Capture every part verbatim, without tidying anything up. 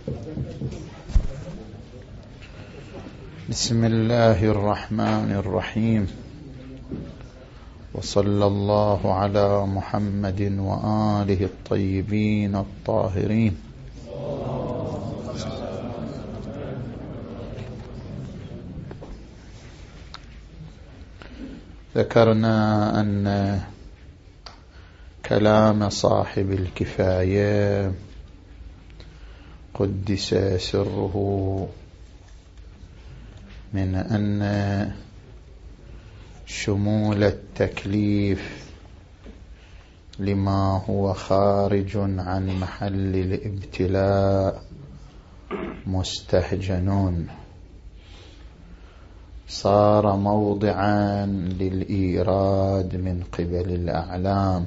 بسم الله الرحمن الرحيم، وصلى الله على محمد وآله الطيبين الطاهرين. ذكرنا أن كلام صاحب الكفاية قدس سره من أن شمول التكليف لما هو خارج عن محل الابتلاء مستهجنون، صار موضعا للإيراد من قبل الأعلام.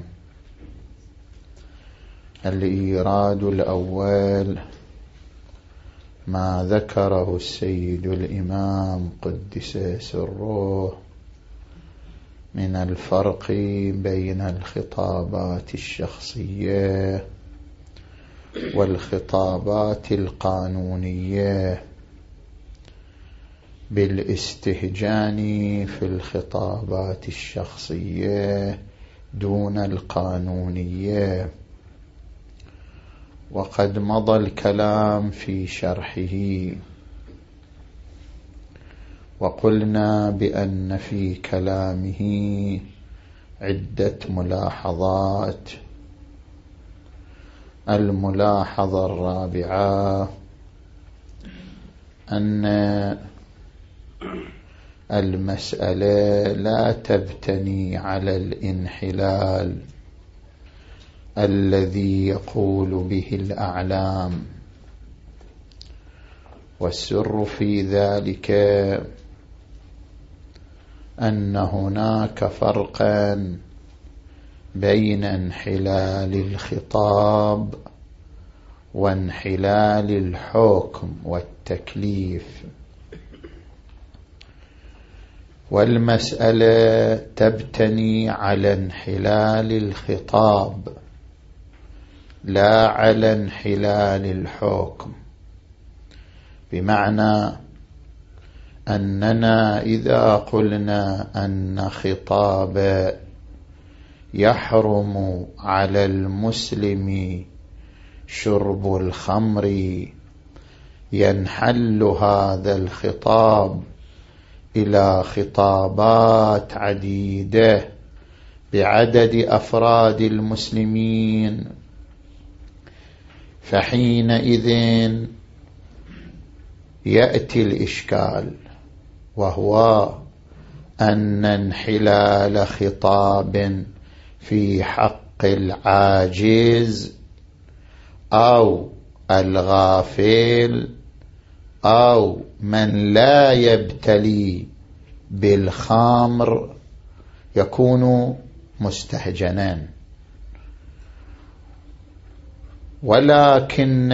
الإيراد الأول ما ذكره السيد الإمام قدس سره من الفرق بين الخطابات الشخصية والخطابات القانونية، بالاستهجان في الخطابات الشخصية دون القانونية. وقد مضى الكلام في شرحه، وقلنا بأن في كلامه عدة ملاحظات. الملاحظة الرابعة أن المسألة لا تبتني على الانحلال الذي يقول به الأعلام، والسر في ذلك أن هناك فرقا بين انحلال الخطاب وانحلال الحكم والتكليف. والمسألة تبتني على انحلال الخطاب لا على انحلال الحكم، بمعنى أننا إذا قلنا أن خطاب يحرم على المسلم شرب الخمر، ينحل هذا الخطاب إلى خطابات عديدة بعدد أفراد المسلمين، فحينئذ يأتي الإشكال، وهو أن انحلال خطاب في حق العاجز أو الغافل أو من لا يبتلي بالخمر يكون مستهجنا. ولكن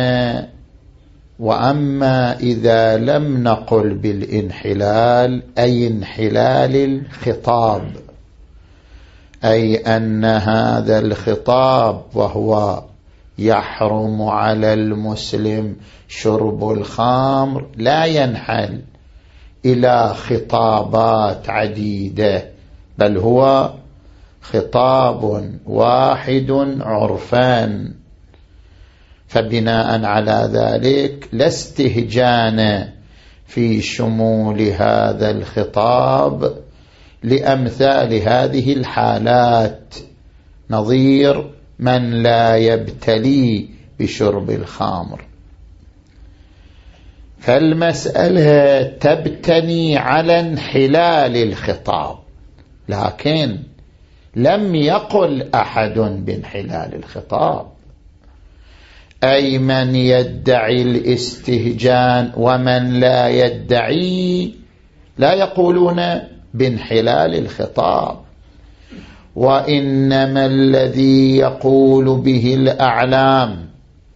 وأما إذا لم نقل بالانحلال أي انحلال الخطاب، أي أن هذا الخطاب وهو يحرم على المسلم شرب الخمر لا ينحل إلى خطابات عديدة، بل هو خطاب واحد عرفان. فبناء على ذلك لا استهجان في شمول هذا الخطاب لأمثال هذه الحالات، نظير من لا يبتلي بشرب الخمر. فالمسألة تبتني على انحلال الخطاب، لكن لم يقل أحد بانحلال الخطاب، أي من يدعي الاستهجان ومن لا يدعي لا يقولون بانحلال الخطاب، وإنما الذي يقول به الأعلام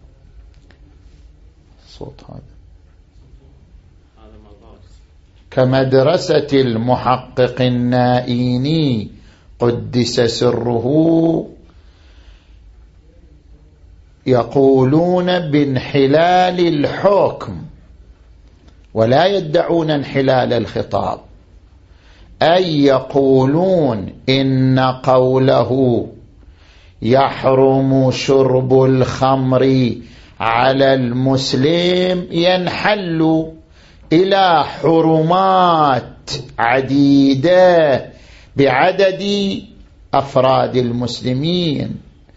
صوت هذا كمدرسة المحقق النائيني قدس سره، يقولون بانحلال الحكم ولا يدعون انحلال الخطاب، أي يقولون إن قوله يحرم شرب الخمر على المسلم ينحل إلى حرمات عديدة بعدد أفراد المسلمين،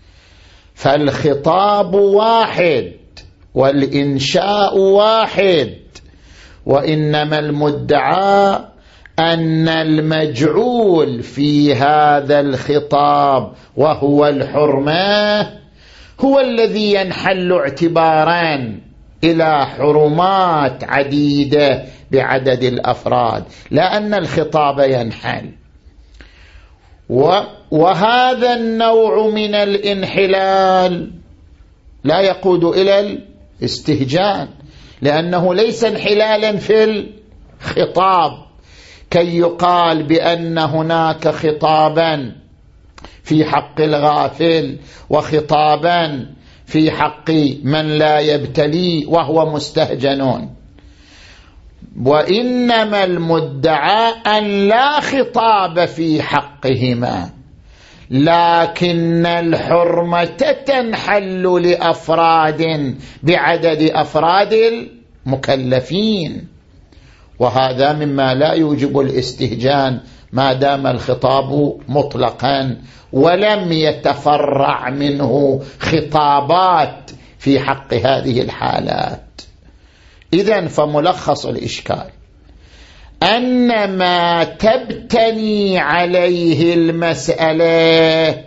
فالخطاب واحد والإنشاء واحد، وإنما المدعى أن المجعول في هذا الخطاب وهو الحرمة هو الذي ينحل اعتبارا إلى حرمات عديدة بعدد الأفراد، لا أن الخطاب ينحل. وهذا النوع من الانحلال لا يقود إلى الاستهجان، لأنه ليس انحلالا في الخطاب كي يقال بأن هناك خطابا في حق الغافل وخطابا في حق من لا يبتلي وهو مستهجنون، وإنما المدعى أن لا خطاب في حقهما، لكن الحرمة تنحل لأفراد بعدد أفراد المكلفين، وهذا مما لا يوجب الاستهجان ما دام الخطاب مطلقا ولم يتفرع منه خطابات في حق هذه الحالات. إذن فملخص الإشكال أن ما تبتني عليه المسألة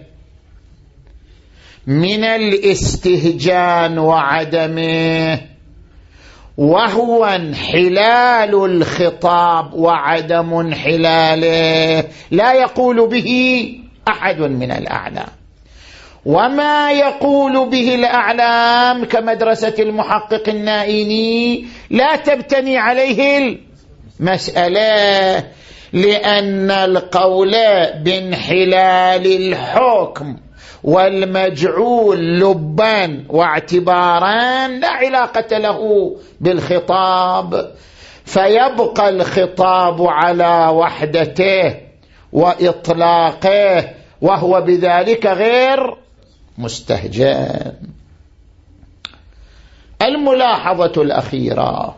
من الاستهجان وعدمه وهو انحلال الخطاب وعدم انحلاله لا يقول به أحد من الأعلام، وما يقول به الأعلام كمدرسة المحقق النائيني لا تبتني عليه المسألة، لأن القول بانحلال الحكم والمجعول لبا واعتبارا لا علاقة له بالخطاب، فيبقى الخطاب على وحدته وإطلاقه وهو بذلك غير مستهجن. الملاحظة الأخيرة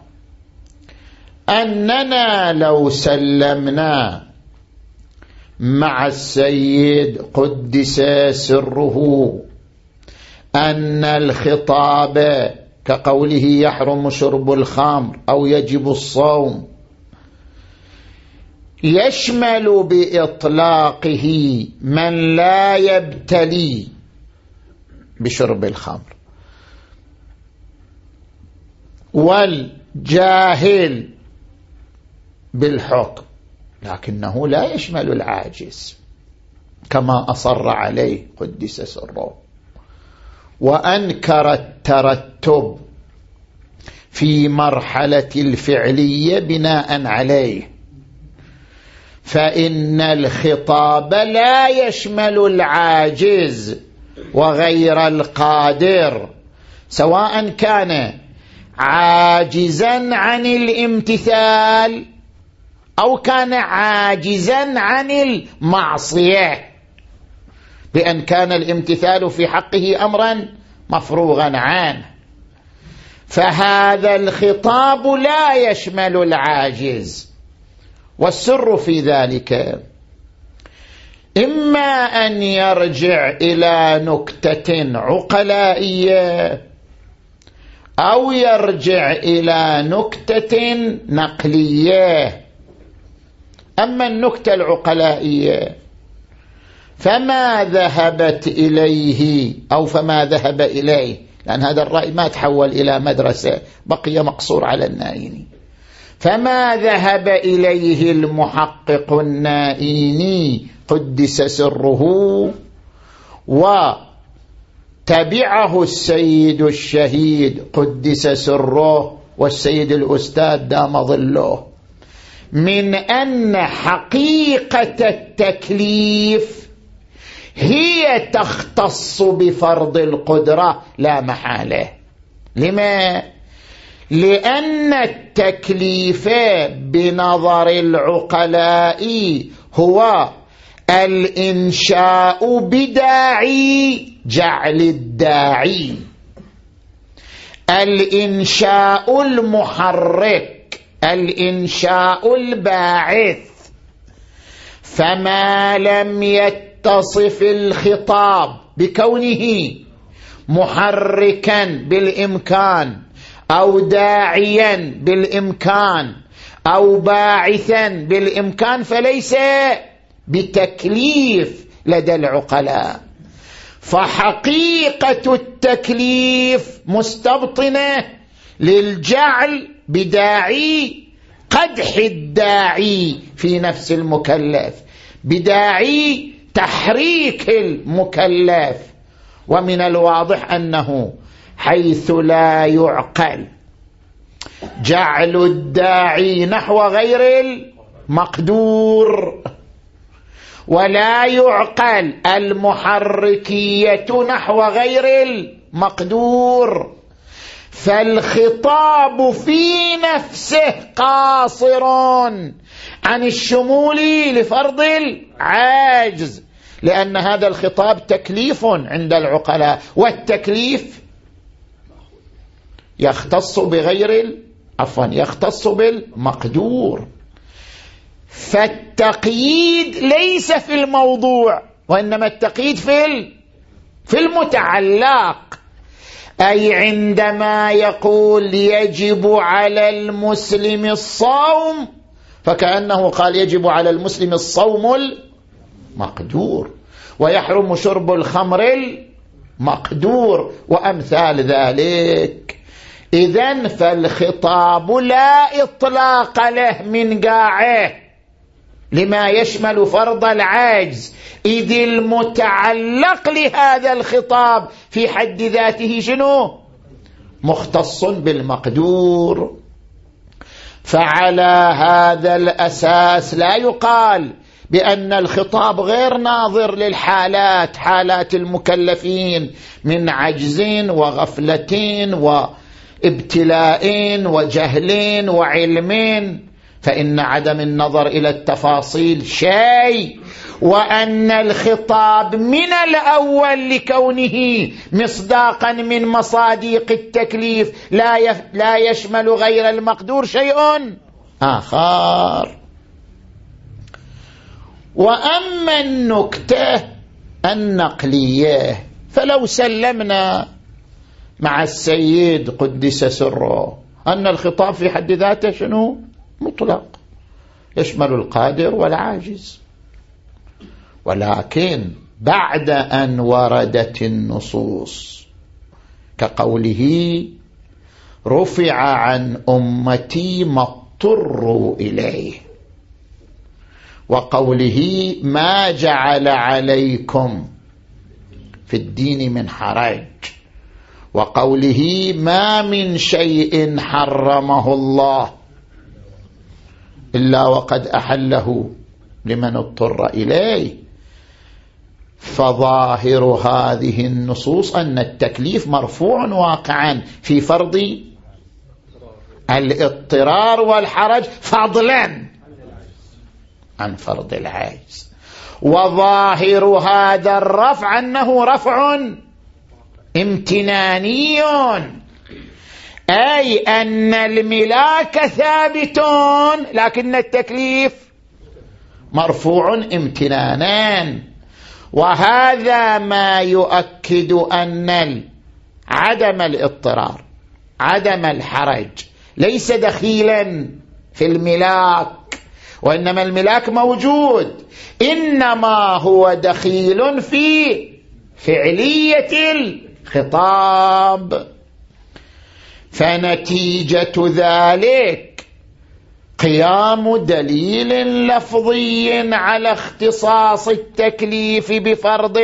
أننا لو سلمنا مع السيد قدس سره أن الخطاب كقوله يحرم شرب الخمر أو يجب الصوم يشمل بإطلاقه من لا يبتلي بشرب الخمر والجاهل بالحكم، لكنه لا يشمل العاجز كما أصر عليه قدس سره، وأنكر الترتب في مرحلة الفعلية بناء عليه، فإن الخطاب لا يشمل العاجز وغير القادر، سواء كان عاجزا عن الامتثال أو كان عاجزا عن المعصية، بأن كان الامتثال في حقه أمرا مفروغا عنه، فهذا الخطاب لا يشمل العاجز. والسر في ذلك إما أن يرجع إلى نكتة عقلائية أو يرجع إلى نكتة نقلية. أما النكتة العقلائية فما ذهبت إليه أو فما ذهب إليه، لأن هذا الرأي ما تحول إلى مدرسة، بقي مقصور على النائيني، فما ذهب إليه المحقق النائيني قدس سره وتبعه السيد الشهيد قدس سره والسيد الأستاذ دام ظله، من أن حقيقة التكليف هي تختص بفرض القدرة لا محالة. لما؟ لأن التكليف بنظر العقلاء هو الإنشاء بداعي جعل الداعي، الإنشاء المحرك، الإنشاء الباعث. فما لم يتصف الخطاب بكونه محركا بالإمكان أو داعيا بالإمكان أو باعثا بالإمكان فليس بتكليف لدى العقلاء. فحقيقة التكليف مستبطنة للجعل بداعي قدح الداعي في نفس المكلف، بداعي تحريك المكلف. ومن الواضح أنه حيث لا يعقل جعل الداعي نحو غير المقدور، ولا يعقل المحركية نحو غير المقدور، فالخطاب في نفسه قاصر عن الشمول لفرض العاجز، لأن هذا الخطاب تكليف عند العقلاء، والتكليف يختص بغير عفوا يختص بالمقدور. فالتقييد ليس في الموضوع، وإنما التقييد في في المتعلق. أي عندما يقول يجب على المسلم الصوم فكأنه قال يجب على المسلم الصوم المقدور، ويحرم شرب الخمر المقدور، وأمثال ذلك. إذن فالخطاب لا إطلاق له من قاعه لما يشمل فرض العجز، إذ المتعلق لهذا الخطاب في حد ذاته شنو؟ مختص بالمقدور. فعلى هذا الأساس لا يقال بأن الخطاب غير ناظر للحالات، حالات المكلفين من عجز وغفلة وابتلاء وجهل وعلم، فإن عدم النظر إلى التفاصيل شيء، وأن الخطاب من الأول لكونه مصداقا من مصاديق التكليف لا يف... لا يشمل غير المقدور شيء آخر. وأما النكتة النقلية فلو سلمنا مع السيد قدس سره أن الخطاب في حد ذاته شنو؟ مطلق، يشمل القادر والعاجز، ولكن بعد أن وردت النصوص كقوله رفع عن أمتي ما اضطروا إليه، وقوله ما جعل عليكم في الدين من حرج، وقوله ما من شيء حرمه الله إلا وقد أحله لمن اضطر إليه. فظاهر هذه النصوص أن التكليف مرفوع واقعا في فرض الاضطرار والحرج فضلا عن فرض العجز. وظاهر هذا الرفع أنه رفع امتناني، أي أن الملاك ثابت لكن التكليف مرفوع امتنانا. وهذا ما يؤكد أن عدم الاضطرار عدم الحرج ليس دخيلا في الملاك، وإنما الملاك موجود، إنما هو دخيل في فعلية الخطاب. فنتيجة ذلك قيام دليل لفظي على اختصاص التكليف بفرض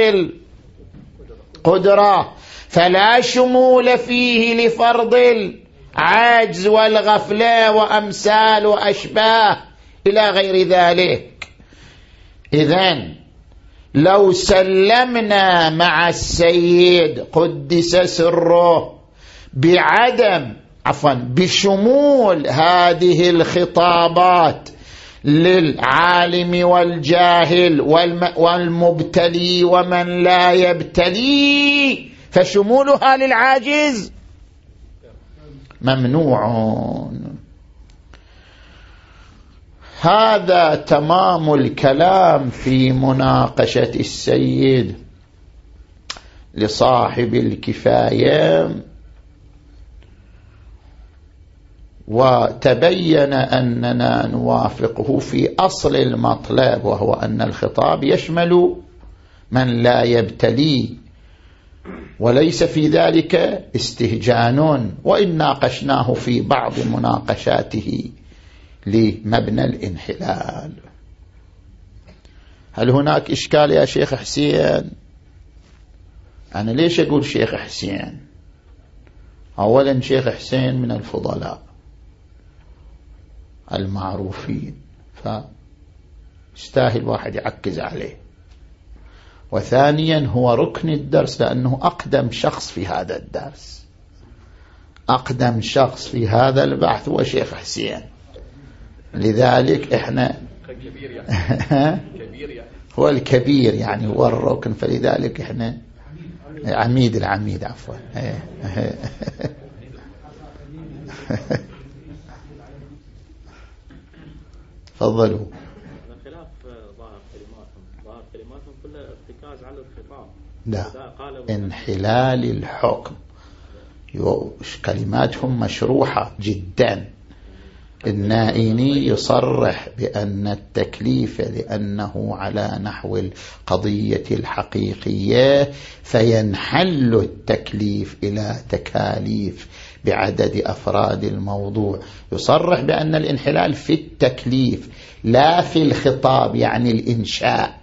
القدرة، فلا شمول فيه لفرض العجز والغفلة وأمثال وأشباه إلى غير ذلك. إذن لو سلمنا مع السيد قدس سره بعدم عفوا بشمول هذه الخطابات للعالم والجاهل والمبتلي ومن لا يبتلي فشمولها للعاجز ممنوع. هذا تمام الكلام في مناقشة السيد لصاحب الكفاية، وتبين أننا نوافقه في أصل المطلب، وهو أن الخطاب يشمل من لا يبتلي، وليس في ذلك استهجان، وإن ناقشناه في بعض مناقشاته لمبنى الانحلال. هل هناك إشكال يا شيخ حسين؟ أنا ليش أقول شيخ حسين؟ أولا شيخ حسين من الفضلاء المعروفين، فاستاهل واحد يعكز عليه. وثانيا هو ركن الدرس لأنه أقدم شخص في هذا الدرس، أقدم شخص في هذا البحث هو شيخ حسين، لذلك إحنا كبير يعني. كبير يعني. هو الكبير يعني هو الركن، فلذلك إحنا عميد العميد عفوا. تفضلوا. خلاف ظاهر كلماتهم، ظاهر كلماتهم كلها ارتكاز على الخطاب. لا، انحلال الحكم، كلماتهم مشروحة جدا. النائيني يصرح بأن التكليف لأنه على نحو القضية الحقيقية فينحل التكليف إلى تكاليف بعدد أفراد الموضوع. يصرح بأن الانحلال في التكليف لا في الخطاب، يعني الإنشاء.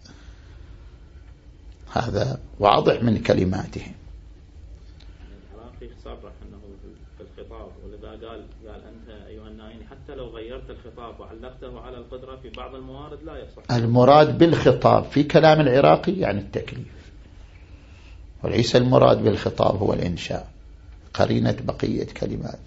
هذا واضح من كلماتهم. العراقي صرح أنه في الخطاب، ولذا قال قال أنت أيها النائين حتى لو غيرت الخطاب وعلقته على القدرة في بعض الموارد لا يصح. المراد بالخطاب في كلام العراقي يعني التكليف، وليس المراد بالخطاب هو الإنشاء، قرينة بقية كلمات.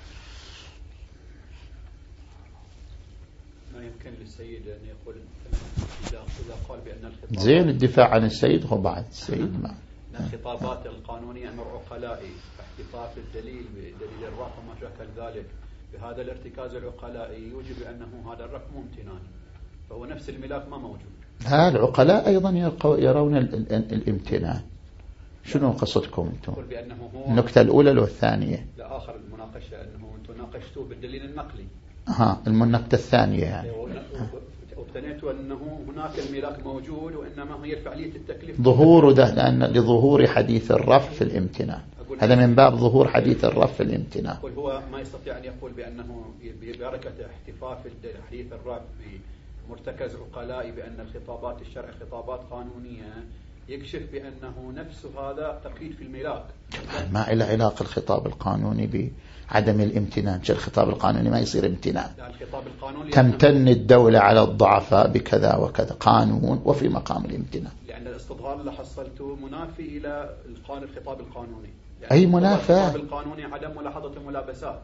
ما يمكن للسيد أن يقول إذا قال بأن الخطاب زين الدفاع عن السيد هو بعد السيد ما الخطابات القانونية أمر عقلائي، احتفاظ الدليل بدليل الرفع وما شابه ذلك، بهذا الارتكاز العقلائي يوجب أنه هذا الرفع ممتنان، فهو نفس الملاك ما موجود. ها العقلاء أيضا يرون الامتنان. شنو قصدكم انتم؟ النكتة الأولى لو الثانية؟ لا، آخر المناقشة أنه أنتم ناقشتوا بالدليل النقلي. ها النكتة الثانية يعني وابتنيتوا أنه هناك الملاك موجود، وإنما هي فعلية التكليف ظهور ده، لأن لظهور حديث الرفع في الامتنان، هذا من باب ظهور حديث الرفع في الامتنان. هو ما يستطيع أن يقول بأنه ببركة احتفاظ حديث الرفع بمرتكز عقلائي بأن الخطابات الشرع خطابات قانونية، يكشف بأنه نفس هذا تقييد في الملاك. ما إلى علاقة الخطاب القانوني بعدم الامتنان؟ الخطاب القانوني ما يصير امتنان. الخطاب القانوني تمتن الدولة على الضعفاء بكذا وكذا، قانون وفي مقام الامتنان. لأن الاستظهار اللي حصلته منافي إلى الخطاب القانوني. أي منافاة؟ الخطاب القانوني عدم ملاحظة الملابسات.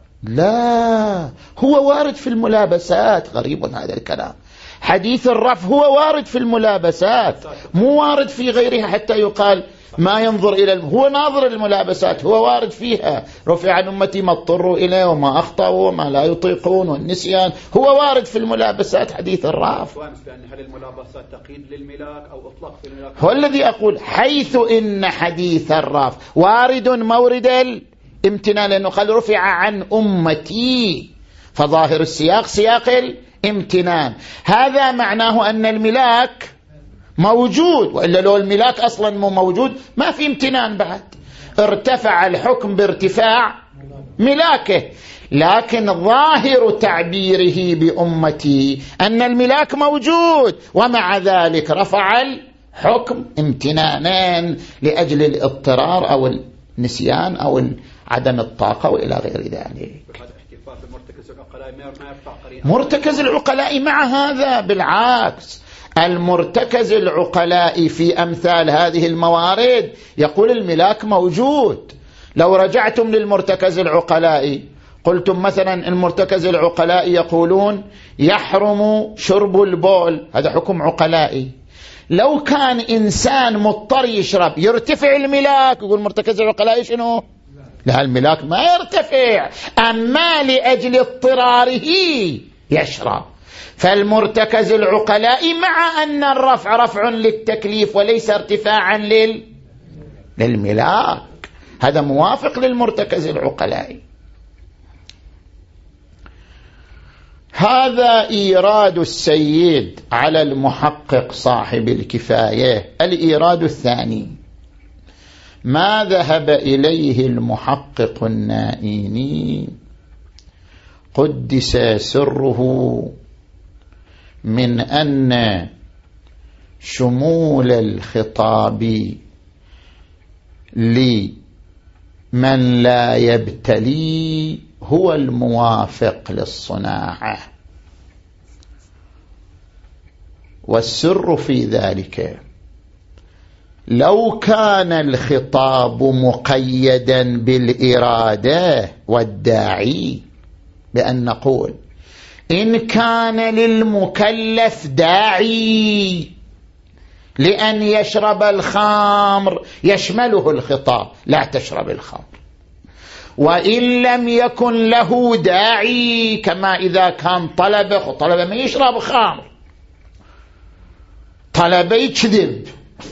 لا، هو وارد في الملابسات. غريب هذا الكلام. حديث الرفع هو وارد في الملابسات، مو وارد في غيرها حتى يقال ما ينظر إلى الم... هو ناظر الملابسات، هو وارد فيها. رفع عن أمتي ما اضطروا إليه وما أخطأوا وما لا يطيقون والنسيان، هو وارد في الملابسات حديث الرفع. هل الملابسات تقييد للملاك أو أطلق في الملاك؟ هو الذي أقول حيث إن حديث الرفع وارد مورد الامتنان، لأنه قال رفع عن أمتي، فظاهر السياق سياق الامتنان. هذا معناه أن الملاك موجود، وإلا لو الملاك أصلا مو موجود ما في امتنان بعد. ارتفع الحكم بارتفاع ملاكه، لكن ظاهر تعبيره بأمتي أن الملاك موجود، ومع ذلك رفع الحكم امتنانان لأجل الاضطرار أو النسيان أو عدم الطاقة وإلى غير ذلك. مرتكز العقلاء مع هذا بالعكس، المرتكز العقلاء في أمثال هذه الموارد يقول الملاك موجود. لو رجعتم للمرتكز العقلاء قلتم مثلا المرتكز العقلاء يقولون يحرم شرب البول، هذا حكم عقلائي. لو كان إنسان مضطر يشرب يرتفع الملاك، يقول مرتكز العقلاء شنو؟ لا، الملاك ما يرتفع، أما لأجل اضطراره يشرب. فالمرتكز العقلاء مع أن الرفع رفع للتكليف وليس ارتفاعا لل... للملاك، هذا موافق للمرتكز العقلاء. هذا إيراد السيد على المحقق صاحب الكفاية. الإيراد الثاني ما ذهب إليه المحقق النائيني قدس سره من أن شمول الخطاب لمن لا يبتلي هو الموافق للصناعة، والسر في ذلك لو كان الخطاب مقيدا بالإرادة والداعي، بأن نقول إن كان للمكلف داعي لأن يشرب الخمر يشمله الخطاب لا تشرب الخمر، وإن لم يكن له داعي كما إذا كان طلبة، طلبة ما يشرب خمر، طلبة يكذب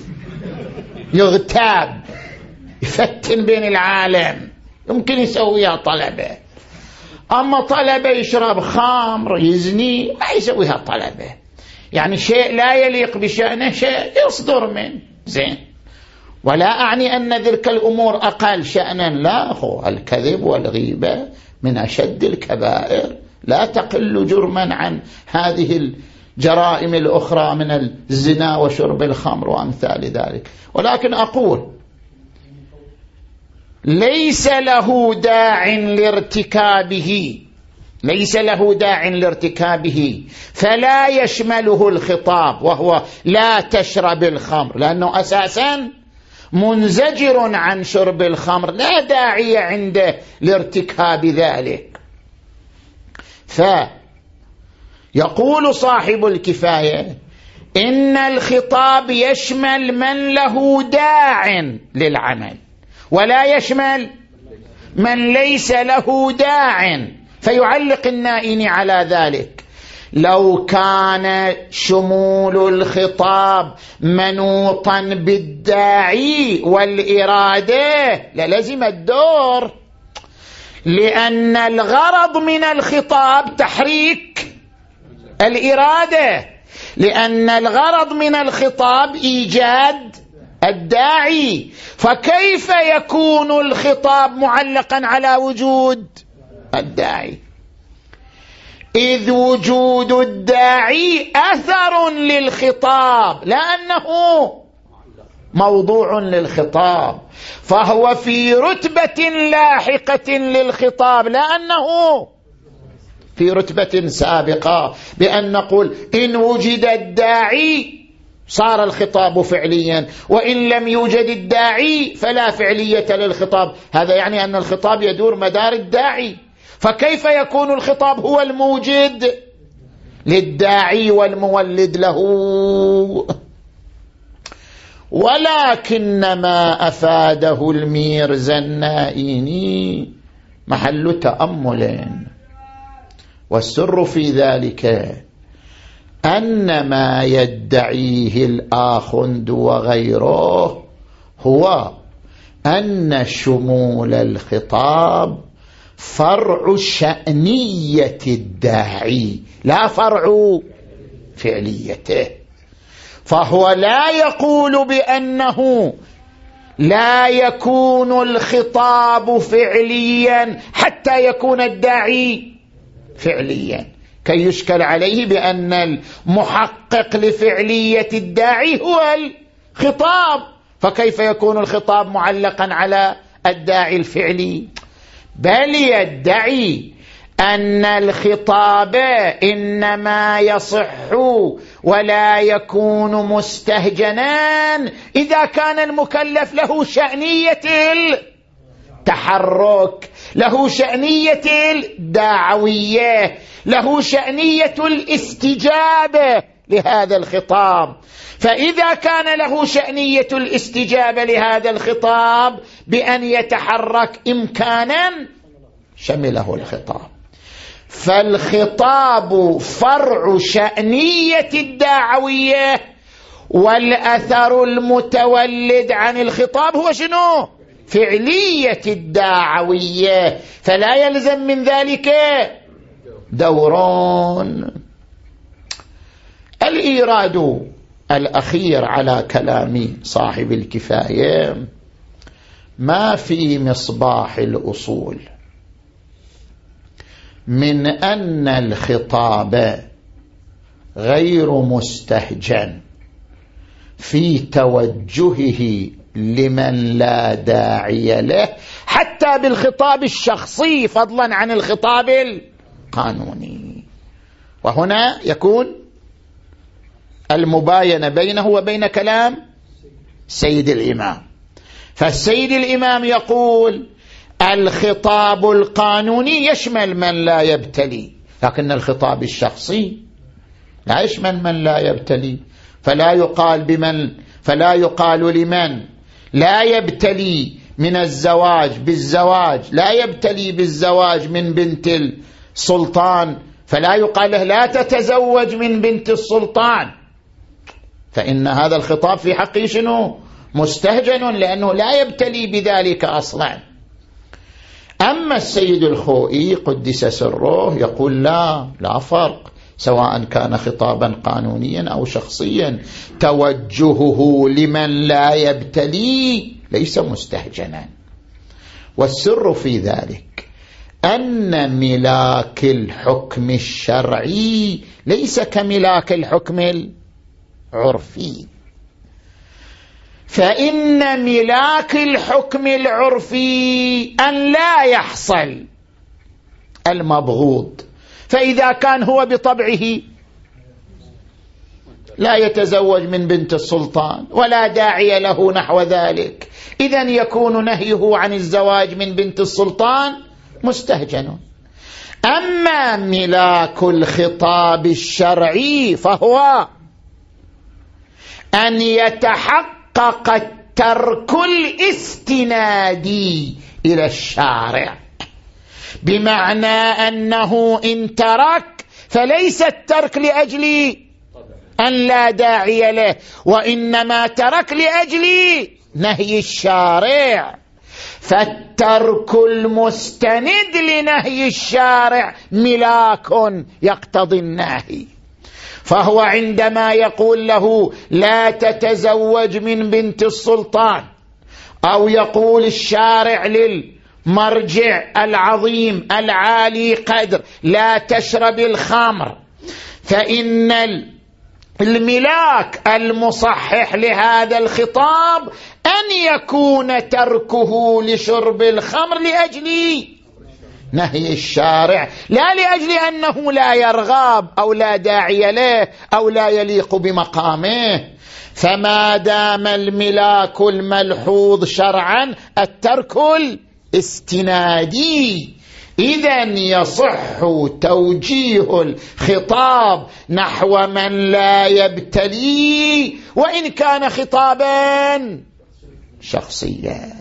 يغتاب يفتن بين العالم يمكن يسويها طلبة، أما طلبة يشرب خمر يزني ما يسويها طلبة، يعني شيء لا يليق بشأنه شيء يصدر منه زين. ولا أعني أن ذلك الأمور أقل شأنا، لا، هو الكذب والغيبة من أشد الكبائر، لا تقل جرما عن هذه الجرائم الأخرى من الزنا وشرب الخمر وأمثال ذلك. ولكن أقول ليس له داع لارتكابه، ليس له داع لارتكابه فلا يشمله الخطاب وهو لا تشرب الخمر، لأنه أساسا منزجر عن شرب الخمر، لا داعي عنده لارتكاب ذلك. فيقول صاحب الكفاية إن الخطاب يشمل من له داع للعمل ولا يشمل من ليس له داع، فيعلق النائين على ذلك. لو كان شمول الخطاب منوطا بالداعي والإرادة للزم الدور، لأن الغرض من الخطاب تحريك الإرادة، لأن الغرض من الخطاب إيجاد الداعي، فكيف يكون الخطاب معلقا على وجود الداعي؟ إذ وجود الداعي أثر للخطاب لأنه موضوع للخطاب، فهو في رتبة لاحقة للخطاب لأنه في رتبة سابقة، بأن نقول إن وجد الداعي صار الخطاب فعليا، وإن لم يوجد الداعي فلا فعلية للخطاب. هذا يعني أن الخطاب يدور مدار الداعي، فكيف يكون الخطاب هو الموجد للداعي والمولد له؟ ولكن ما أفاده الميرزا النائيني محل تأمل، والسر في ذلك أن ما يدعيه الآخند وغيره هو أن شمول الخطاب فرع شأنية الداعي لا فرع فعليته، فهو لا يقول بأنه لا يكون الخطاب فعليا حتى يكون الداعي فعليا، كي يشكل عليه بأن المحقق لفعلية الداعي هو الخطاب، فكيف يكون الخطاب معلقا على الداعي الفعلي؟ بل يدعي أن الخطاب إنما يصح ولا يكون مستهجنا إذا كان المكلف له شأنية التحرك، له شأنية الدعوية، له شأنية الاستجابة لهذا الخطاب. فإذا كان له شأنية الاستجابة لهذا الخطاب بأن يتحرك إمكانا شمله الخطاب. فالخطاب فرع شأنية الدعوية، والأثر المتولد عن الخطاب هو شنو؟ فعلية الدعوية، فلا يلزم من ذلك دوران. الإيراد الأخير على كلام صاحب الكفاية ما في مصباح الأصول من أن الخطاب غير مستهجن في توجهه لمن لا داعي له، حتى بالخطاب الشخصي فضلا عن الخطاب القانوني. وهنا يكون المباينة بينه وبين كلام سيد الإمام. فالسيد الإمام يقول الخطاب القانوني يشمل من لا يبتلي، لكن الخطاب الشخصي لا يشمل من لا يبتلي. فلا يقال بمن فلا يقال لمن لا يبتلي من الزواج بالزواج، لا يبتلي بالزواج من بنت السلطان، فلا يقال له لا تتزوج من بنت السلطان، فإن هذا الخطاب في حقه شنو؟ مستهجن، لأنه لا يبتلي بذلك أصلا. أما السيد الخوئي قدس سره يقول لا لا فرق، سواء كان خطابا قانونيا أو شخصيا، توجهه لمن لا يبتلي ليس مستهجنا. والسر في ذلك أن ملاك الحكم الشرعي ليس كملاك الحكم العرفي. فإن ملاك الحكم العرفي أن لا يحصل المبغوض، فإذا كان هو بطبعه لا يتزوج من بنت السلطان ولا داعي له نحو ذلك، إذن يكون نهيه عن الزواج من بنت السلطان مستهجن. أما ملاك الخطاب الشرعي فهو أن يتحقق الترك الاستنادي إلى الشارع، بمعنى أنه إن ترك فليس الترك لأجل أن لا داعي له، وإنما ترك لأجل نهي الشارع. فالترك المستند لنهي الشارع ملاك يقتضي النهي. فهو عندما يقول له لا تتزوج من بنت السلطان، أو يقول الشارع للمرجع العظيم العالي قدر لا تشرب الخمر، فإن الملاك المصحح لهذا الخطاب أن يكون تركه لشرب الخمر لأجل نهي الشارع، لا لأجل أنه لا يرغب أو لا داعي له أو لا يليق بمقامه. فما دام الملاك الملحوظ شرعا الترك الاستنادي، إذن يصح توجيه الخطاب نحو من لا يبتلي وإن كان خطابا شخصيا.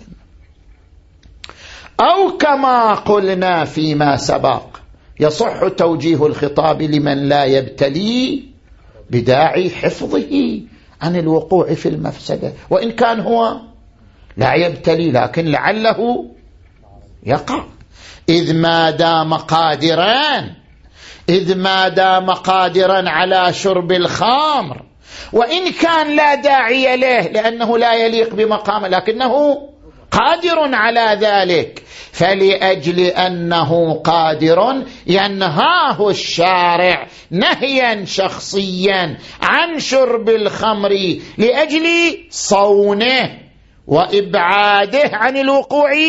أو كما قلنا فيما سبق يصح توجيه الخطاب لمن لا يبتلي بداعي حفظه عن الوقوع في المفسدة، وإن كان هو لا يبتلي لكن لعله يقع، إذ ما دام قادرا إذ ما دام قادرا على شرب الخمر، وإن كان لا داعي له لأنه لا يليق بمقامه لكنه قادر على ذلك، فلأجل أنه قادر ينهاه الشارع نهيا شخصيا عن شرب الخمر لأجل صونه وإبعاده عن الوقوع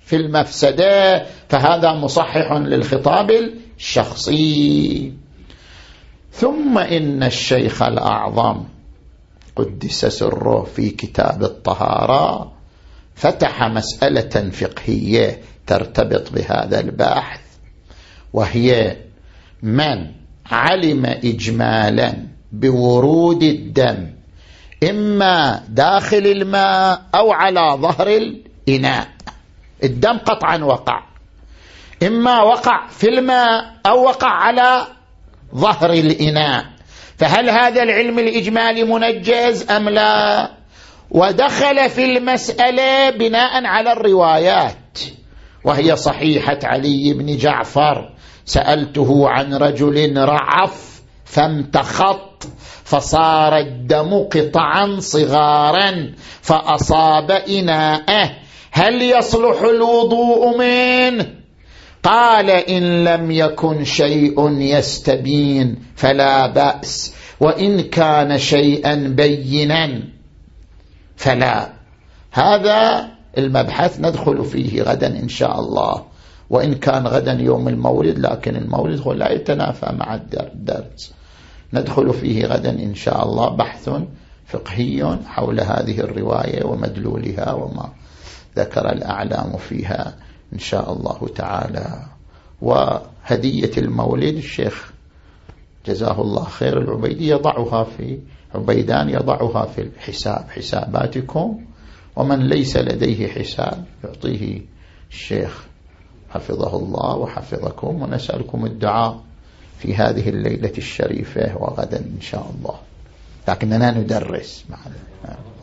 في المفسدة، فهذا مصحح للخطاب الشخصي. ثم إن الشيخ الأعظم قدس سره في كتاب الطهارة فتح مسألة فقهية ترتبط بهذا البحث، وهي من علم إجمالا بورود الدم إما داخل الماء أو على ظهر الإناء، الدم قطعا وقع، إما وقع في الماء أو وقع على ظهر الإناء، فهل هذا العلم الإجمالي منجز أم لا؟ ودخل في المسألة بناء على الروايات، وهي صحيحة علي بن جعفر: سألته عن رجل رعف فامتخط فصار الدم قطعا صغارا فأصاب إناءه، هل يصلح الوضوء منه؟ قال: إن لم يكن شيء يستبين فلا بأس، وإن كان شيئا بينا فلا. هذا المبحث ندخل فيه غدا إن شاء الله، وإن كان غدا يوم المولد، لكن المولد هو لا يتنافى مع الدرس. ندخل فيه غدا إن شاء الله بحث فقهي حول هذه الرواية ومدلولها وما ذكر الأعلام فيها إن شاء الله تعالى. وهدية المولد الشيخ جزاه الله خير العبيدي يضعها في عبيدان يضعها في الحساب، حساباتكم، ومن ليس لديه حساب يعطيه الشيخ حفظه الله وحفظكم، ونسألكم الدعاء في هذه الليلة الشريفة وغدا إن شاء الله، لكننا ندرس معنا.